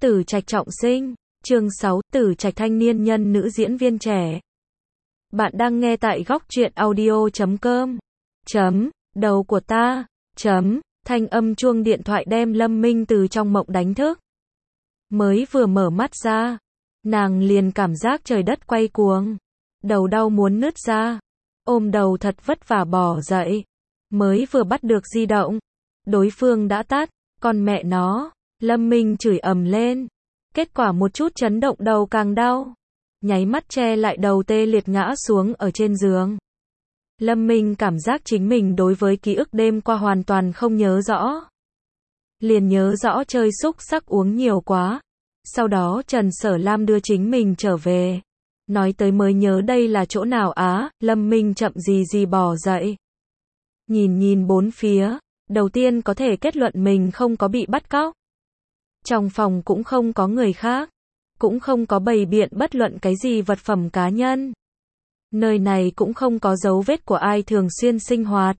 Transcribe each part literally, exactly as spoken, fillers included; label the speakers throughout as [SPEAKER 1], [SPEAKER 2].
[SPEAKER 1] Tử Trạch trọng sinh, chương sáu, Tử Trạch thanh niên nhân nữ diễn viên trẻ. Bạn đang nghe tại góc truyện audio chấm com. Chấm, đầu của ta. Chấm, thanh âm chuông điện thoại đem Lâm Minh từ trong mộng đánh thức. Mới vừa mở mắt ra, nàng liền cảm giác trời đất quay cuồng. Đầu đau muốn nứt ra. Ôm đầu thật vất vả bò dậy. Mới vừa bắt được di động. Đối phương đã tắt, còn mẹ nó. Lâm Minh chửi ầm lên. Kết quả một chút chấn động đầu càng đau. Nháy mắt che lại đầu tê liệt ngã xuống ở trên giường. Lâm Minh cảm giác chính mình đối với ký ức đêm qua hoàn toàn không nhớ rõ. Liền nhớ rõ chơi xúc sắc uống nhiều quá. Sau đó Trần Sở Lam đưa chính mình trở về. Nói tới mới nhớ đây là chỗ nào á, Lâm Minh chậm gì gì bò dậy. Nhìn nhìn bốn phía, đầu tiên có thể kết luận mình không có bị bắt cóc. Trong phòng cũng không có người khác, cũng không có bày biện bất luận cái gì vật phẩm cá nhân. Nơi này cũng không có dấu vết của ai thường xuyên sinh hoạt.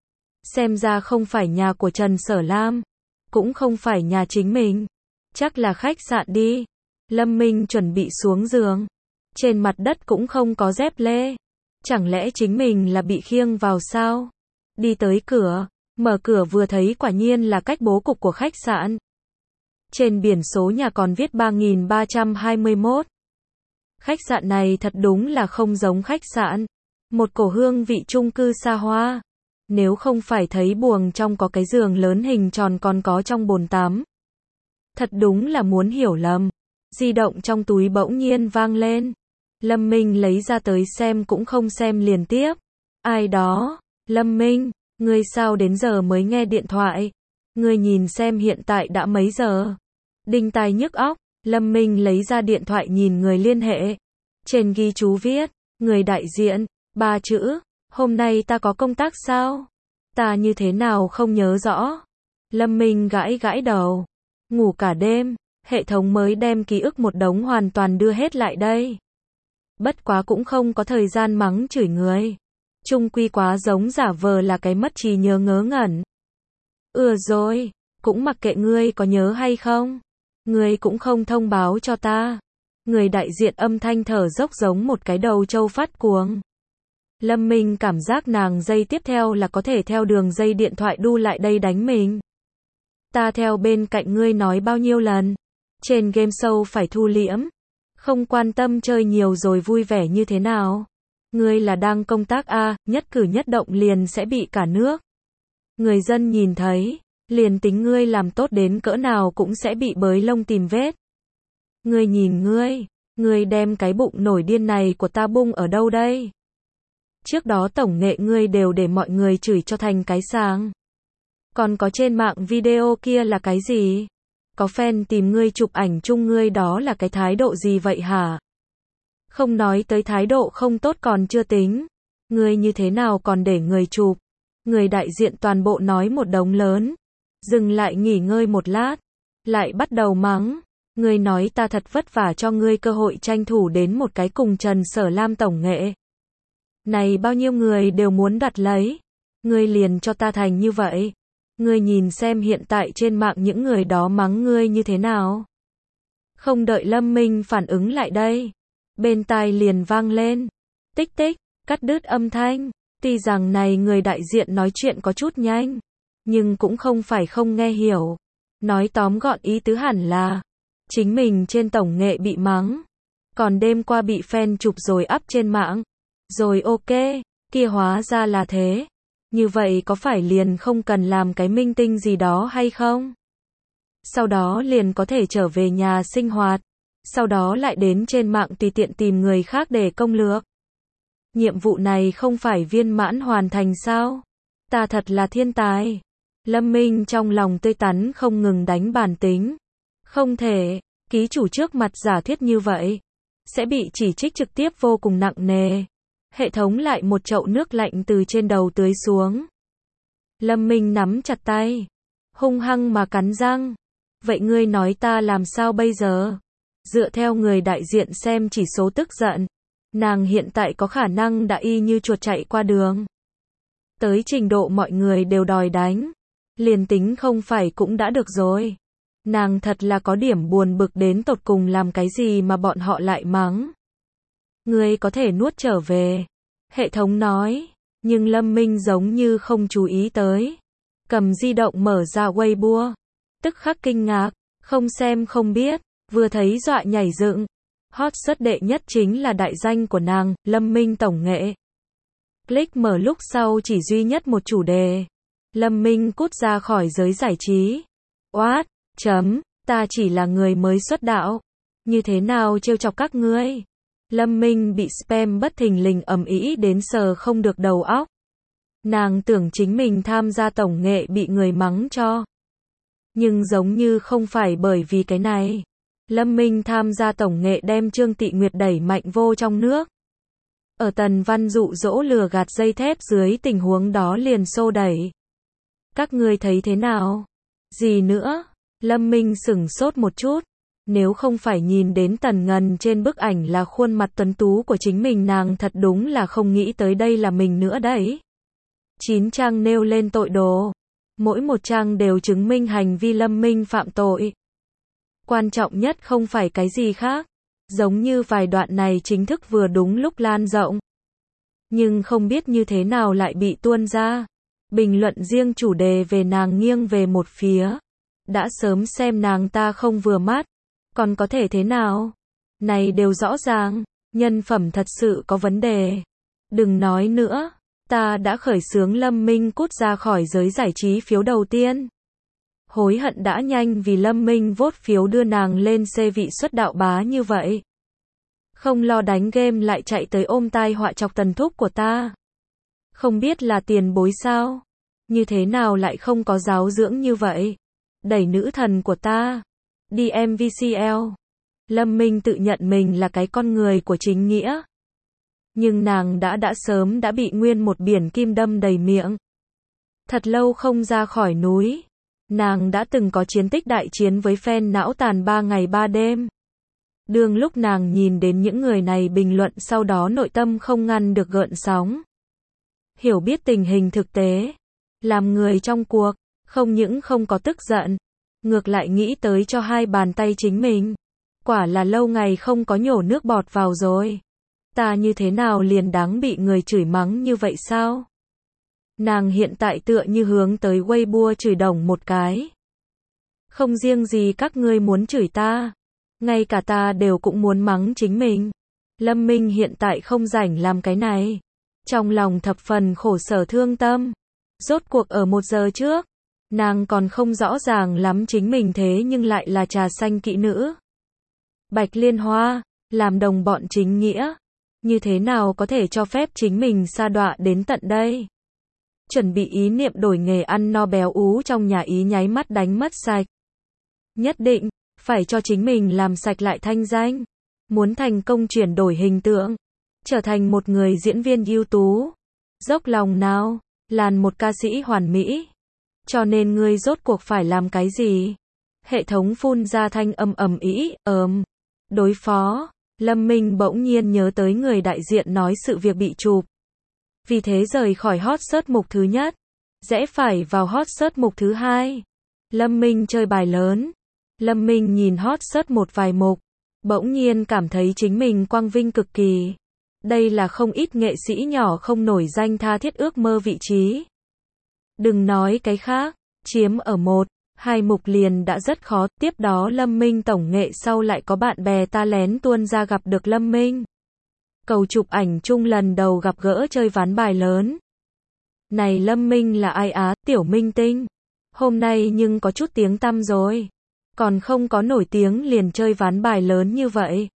[SPEAKER 1] Xem ra không phải nhà của Trần Sở Lam, cũng không phải nhà chính mình. Chắc là khách sạn đi. Lâm Minh chuẩn bị xuống giường. Trên mặt đất cũng không có dép lê. Chẳng lẽ chính mình là bị khiêng vào sao? Đi tới cửa, mở cửa vừa thấy quả nhiên là cách bố cục của khách sạn. Trên biển số nhà còn viết ba nghìn ba trăm hai mươi mốt. Khách sạn này thật đúng là không giống khách sạn. Một cổ hương vị chung cư xa hoa. Nếu không phải thấy buồng trong có cái giường lớn hình tròn còn có trong bồn tắm. Thật đúng là muốn hiểu lầm. Di động trong túi bỗng nhiên vang lên. Lâm Minh lấy ra tới xem cũng không xem liền tiếp. Ai đó? Lâm Minh, ngươi sao đến giờ mới nghe điện thoại? Ngươi nhìn xem hiện tại đã mấy giờ? Đinh tai nhức óc, Lâm Minh lấy ra điện thoại nhìn người liên hệ. Trên ghi chú viết, người đại diện, ba chữ, hôm nay ta có công tác sao? Ta như thế nào không nhớ rõ? Lâm Minh gãi gãi đầu, ngủ cả đêm, hệ thống mới đem ký ức một đống hoàn toàn đưa hết lại đây. Bất quá cũng không có thời gian mắng chửi người. Chung quy quá giống giả vờ là cái mất trí nhớ ngớ ngẩn. Ừ rồi, cũng mặc kệ ngươi có nhớ hay không. Ngươi cũng không thông báo cho ta. Người đại diện âm thanh thở dốc giống một cái đầu trâu phát cuồng. Lâm Minh cảm giác nàng dây tiếp theo là có thể theo đường dây điện thoại đu lại đây đánh mình. Ta theo bên cạnh ngươi nói bao nhiêu lần. Trên game show phải thu liễm. Không quan tâm chơi nhiều rồi vui vẻ như thế nào. Ngươi là đang công tác a, nhất cử nhất động liền sẽ bị cả nước. Người dân nhìn thấy, liền tính ngươi làm tốt đến cỡ nào cũng sẽ bị bới lông tìm vết. Ngươi nhìn ngươi, ngươi đem cái bụng nổi điên này của ta bung ở đâu đây? Trước đó tổng nghệ ngươi đều để mọi người chửi cho thành cái sàng. Còn có trên mạng video kia là cái gì? Có fan tìm ngươi chụp ảnh chung ngươi đó là cái thái độ gì vậy hả? Không nói tới thái độ không tốt còn chưa tính. Ngươi như thế nào còn để người chụp? Người đại diện toàn bộ nói một đống lớn. Dừng lại nghỉ ngơi một lát. Lại bắt đầu mắng. Ngươi nói ta thật vất vả cho ngươi cơ hội tranh thủ đến một cái cùng Trần Sở Lam tổng nghệ. Này bao nhiêu người đều muốn đặt lấy. Ngươi liền cho ta thành như vậy. Ngươi nhìn xem hiện tại trên mạng những người đó mắng ngươi như thế nào. Không đợi Lâm Minh phản ứng lại đây. Bên tai liền vang lên. Tích tích, cắt đứt âm thanh. Tuy rằng này người đại diện nói chuyện có chút nhanh. Nhưng cũng không phải không nghe hiểu. Nói tóm gọn ý tứ hẳn là. Chính mình trên tổng nghệ bị mắng. Còn đêm qua bị fan chụp rồi up trên mạng. Rồi ok, kia hóa ra là thế. Như vậy có phải liền không cần làm cái minh tinh gì đó hay không? Sau đó liền có thể trở về nhà sinh hoạt. Sau đó lại đến trên mạng tùy tiện tìm người khác để công lược. Nhiệm vụ này không phải viên mãn hoàn thành sao? Ta thật là thiên tài. Lâm Minh trong lòng tươi tắn không ngừng đánh bàn tính. Không thể, ký chủ trước mặt giả thiết như vậy. Sẽ bị chỉ trích trực tiếp vô cùng nặng nề. Hệ thống lại một chậu nước lạnh từ trên đầu tưới xuống. Lâm Minh nắm chặt tay. Hung hăng mà cắn răng. Vậy ngươi nói ta làm sao bây giờ? Dựa theo người đại diện xem chỉ số tức giận. Nàng hiện tại có khả năng đã y như chuột chạy qua đường. Tới trình độ mọi người đều đòi đánh. Liền tính không phải cũng đã được rồi. Nàng thật là có điểm buồn bực đến tột cùng làm cái gì mà bọn họ lại mắng. Ngươi có thể nuốt trở về. Hệ thống nói. Nhưng Lâm Minh giống như không chú ý tới. Cầm di động mở ra Weibo. Tức khắc kinh ngạc. Không xem không biết. Vừa thấy dọa nhảy dựng. Hot search đệ nhất chính là đại danh của nàng, Lâm Minh tổng nghệ. Click mở lúc sau chỉ duy nhất một chủ đề. Lâm Minh cút ra khỏi giới giải trí. What? Chấm. Ta chỉ là người mới xuất đạo. Như thế nào trêu chọc các ngươi? Lâm Minh bị spam bất thình lình ầm ĩ đến sờ không được đầu óc. Nàng tưởng chính mình tham gia tổng nghệ bị người mắng cho. Nhưng giống như không phải bởi vì cái này. Lâm Minh tham gia tổng nghệ đem Trương Tị Nguyệt đẩy mạnh vô trong nước. Ở Tần Văn dụ dỗ lừa gạt dây thép dưới tình huống đó liền xô đẩy. Các ngươi thấy thế nào? Gì nữa? Lâm Minh sửng sốt một chút. Nếu không phải nhìn đến Tần Ngân trên bức ảnh là khuôn mặt tuấn tú của chính mình, nàng thật đúng là không nghĩ tới đây là mình nữa đấy. Chín trang nêu lên tội đồ. Mỗi một trang đều chứng minh hành vi Lâm Minh phạm tội. Quan trọng nhất không phải cái gì khác. Giống như vài đoạn này chính thức vừa đúng lúc lan rộng. Nhưng không biết như thế nào lại bị tuôn ra. Bình luận riêng chủ đề về nàng nghiêng về một phía. Đã sớm xem nàng ta không vừa mắt. Còn có thể thế nào? Này đều rõ ràng. Nhân phẩm thật sự có vấn đề. Đừng nói nữa. Ta đã khởi xướng Lâm Minh cút ra khỏi giới giải trí phiếu đầu tiên. Hối hận đã nhanh vì Lâm Minh vote phiếu đưa nàng lên xê vị xuất đạo bá như vậy. Không lo đánh game lại chạy tới ôm tai họa chọc tần thúc của ta. Không biết là tiền bối sao? Như thế nào lại không có giáo dưỡng như vậy? Đẩy nữ thần của ta. Đi em vê xê lờ. Lâm Minh tự nhận mình là cái con người của chính nghĩa. Nhưng nàng đã đã sớm đã bị nguyên một biển kim đâm đầy miệng. Thật lâu không ra khỏi núi. Nàng đã từng có chiến tích đại chiến với fan não tàn ba ngày ba đêm. Đương lúc nàng nhìn đến những người này bình luận sau đó nội tâm không ngăn được gợn sóng. Hiểu biết tình hình thực tế. Làm người trong cuộc, không những không có tức giận. Ngược lại nghĩ tới cho hai bàn tay chính mình. Quả là lâu ngày không có nhổ nước bọt vào rồi. Ta như thế nào liền đáng bị người chửi mắng như vậy sao? Nàng hiện tại tựa như hướng tới Weibo chửi đồng một cái. Không riêng gì các ngươi muốn chửi ta. Ngay cả ta đều cũng muốn mắng chính mình. Lâm Minh hiện tại không rảnh làm cái này. Trong lòng thập phần khổ sở thương tâm. Rốt cuộc ở một giờ trước. Nàng còn không rõ ràng lắm chính mình thế nhưng lại là trà xanh kỹ nữ. Bạch Liên Hoa, làm đồng bọn chính nghĩa. Như thế nào có thể cho phép chính mình sa đọa đến tận đây? Chuẩn bị ý niệm đổi nghề ăn no béo ú trong nhà ý nháy mắt đánh mất sạch. Nhất định, phải cho chính mình làm sạch lại thanh danh. Muốn thành công chuyển đổi hình tượng. Trở thành một người diễn viên ưu tú. Dốc lòng nào, làn một ca sĩ hoàn mỹ. Cho nên ngươi rốt cuộc phải làm cái gì? Hệ thống phun ra thanh âm ầm ĩ, ờm. Đối phó, Lâm Minh bỗng nhiên nhớ tới người đại diện nói sự việc bị chụp. Vì thế rời khỏi hot search mục thứ nhất. Rẽ phải vào hot search mục thứ hai. Lâm Minh chơi bài lớn. Lâm Minh nhìn hot search một vài mục. Bỗng nhiên cảm thấy chính mình quang vinh cực kỳ. Đây là không ít nghệ sĩ nhỏ không nổi danh tha thiết ước mơ vị trí. Đừng nói cái khác, chiếm ở một, hai mục liền đã rất khó. Tiếp đó Lâm Minh tổng nghệ sau lại có bạn bè ta lén tuôn ra gặp được Lâm Minh. Cầu chụp ảnh chung lần đầu gặp gỡ chơi ván bài lớn. Này Lâm Minh là ai á, tiểu minh tinh. Hôm nay nhưng có chút tiếng tăm rồi. Còn không có nổi tiếng liền chơi ván bài lớn như vậy.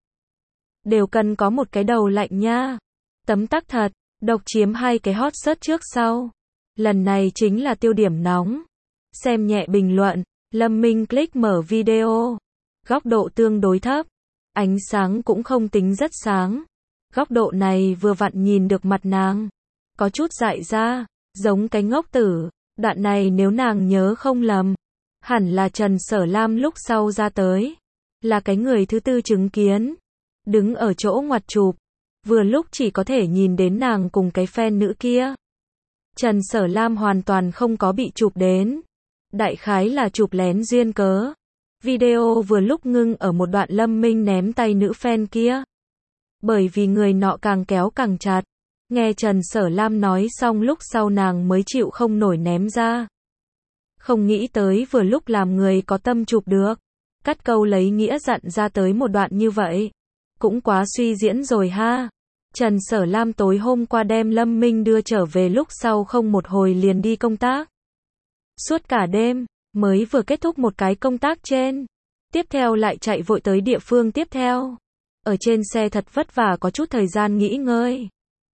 [SPEAKER 1] Đều cần có một cái đầu lạnh nha. Tấm tắc thật, độc chiếm hai cái hot search trước sau. Lần này chính là tiêu điểm nóng. Xem nhẹ bình luận, Lâm Minh click mở video. Góc độ tương đối thấp. Ánh sáng cũng không tính rất sáng. Góc độ này vừa vặn nhìn được mặt nàng. Có chút dại ra, giống cái ngốc tử. Đoạn này nếu nàng nhớ không lầm. Hẳn là Trần Sở Lam lúc sau ra tới. Là cái người thứ tư chứng kiến. Đứng ở chỗ ngoặt chụp. Vừa lúc chỉ có thể nhìn đến nàng cùng cái fan nữ kia. Trần Sở Lam hoàn toàn không có bị chụp đến. Đại khái là chụp lén duyên cớ. Video vừa lúc ngưng ở một đoạn Lâm Minh ném tay nữ fan kia. Bởi vì người nọ càng kéo càng chặt. Nghe Trần Sở Lam nói xong lúc sau nàng mới chịu không nổi ném ra. Không nghĩ tới vừa lúc làm người có tâm chụp được. Cắt câu lấy nghĩa dặn ra tới một đoạn như vậy. Cũng quá suy diễn rồi ha. Trần Sở Lam tối hôm qua đem Lâm Minh đưa trở về lúc sau không một hồi liền đi công tác. Suốt cả đêm, mới vừa kết thúc một cái công tác trên. Tiếp theo lại chạy vội tới địa phương tiếp theo. Ở trên xe thật vất vả có chút thời gian nghỉ ngơi.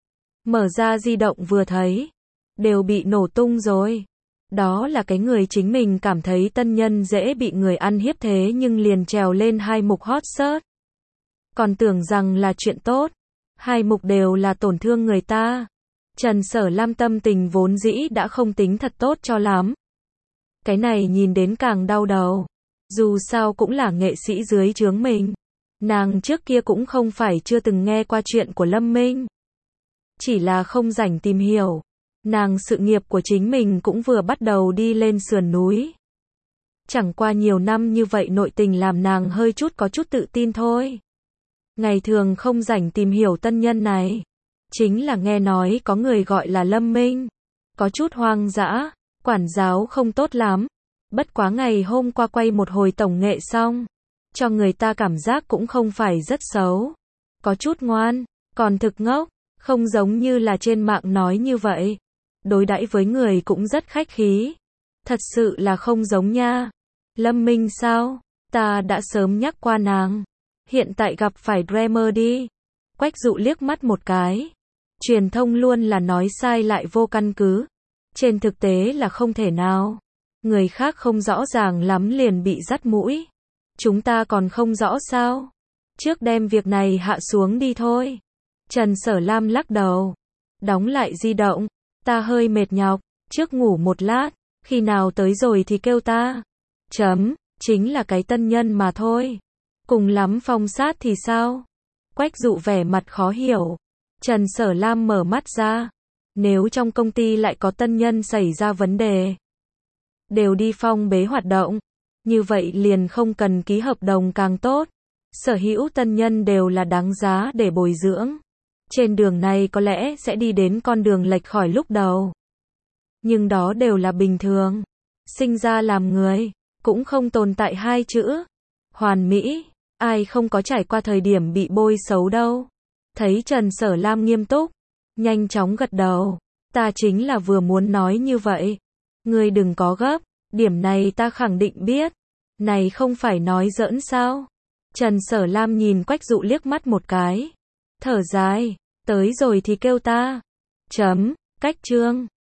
[SPEAKER 1] Mở ra di động vừa thấy. Đều bị nổ tung rồi. Đó là cái người chính mình cảm thấy tân nhân dễ bị người ăn hiếp thế nhưng liền trèo lên hai mục hot search. Còn tưởng rằng là chuyện tốt. Hai mục đều là tổn thương người ta. Trần Sở Lam tâm tình vốn dĩ đã không tính thật tốt cho lắm. Cái này nhìn đến càng đau đầu. Dù sao cũng là nghệ sĩ dưới trướng mình. Nàng trước kia cũng không phải chưa từng nghe qua chuyện của Lâm Minh. Chỉ là không rảnh tìm hiểu. Nàng sự nghiệp của chính mình cũng vừa bắt đầu đi lên sườn núi. Chẳng qua nhiều năm như vậy nội tình làm nàng hơi chút có chút tự tin thôi. Ngày thường không rảnh tìm hiểu tân nhân này. Chính là nghe nói có người gọi là Lâm Minh. Có chút hoang dã, quản giáo không tốt lắm. Bất quá ngày hôm qua quay một hồi tổng nghệ xong. Cho người ta cảm giác cũng không phải rất xấu. Có chút ngoan, còn thực ngốc. Không giống như là trên mạng nói như vậy. Đối đãi với người cũng rất khách khí. Thật sự là không giống nha. Lâm Minh sao? Ta đã sớm nhắc qua nàng. Hiện tại gặp phải drama đi. Quách Dụ liếc mắt một cái. Truyền thông luôn là nói sai lại vô căn cứ. Trên thực tế là không thể nào. Người khác không rõ ràng lắm liền bị dắt mũi. Chúng ta còn không rõ sao? Trước đem việc này hạ xuống đi thôi. Trần Sở Lam lắc đầu. Đóng lại di động. Ta hơi mệt nhọc. Trước ngủ một lát. Khi nào tới rồi thì kêu ta. Chấm. Chính là cái tân nhân mà thôi. Cùng lắm phong sát thì sao? Quách Dụ vẻ mặt khó hiểu. Trần Sở Lam mở mắt ra. Nếu trong công ty lại có tân nhân xảy ra vấn đề. Đều đi phong bế hoạt động. Như vậy liền không cần ký hợp đồng càng tốt. Sở hữu tân nhân đều là đáng giá để bồi dưỡng. Trên đường này có lẽ sẽ đi đến con đường lệch khỏi lúc đầu. Nhưng đó đều là bình thường. Sinh ra làm người, cũng không tồn tại hai chữ hoàn mỹ. Ai không có trải qua thời điểm bị bôi xấu đâu. Thấy Trần Sở Lam nghiêm túc, nhanh chóng gật đầu. Ta chính là vừa muốn nói như vậy. Ngươi đừng có gấp, điểm này ta khẳng định biết. Này không phải nói giỡn sao? Trần Sở Lam nhìn Quách Dụ liếc mắt một cái. Thở dài, tới rồi thì kêu ta. Chấm, cách chương.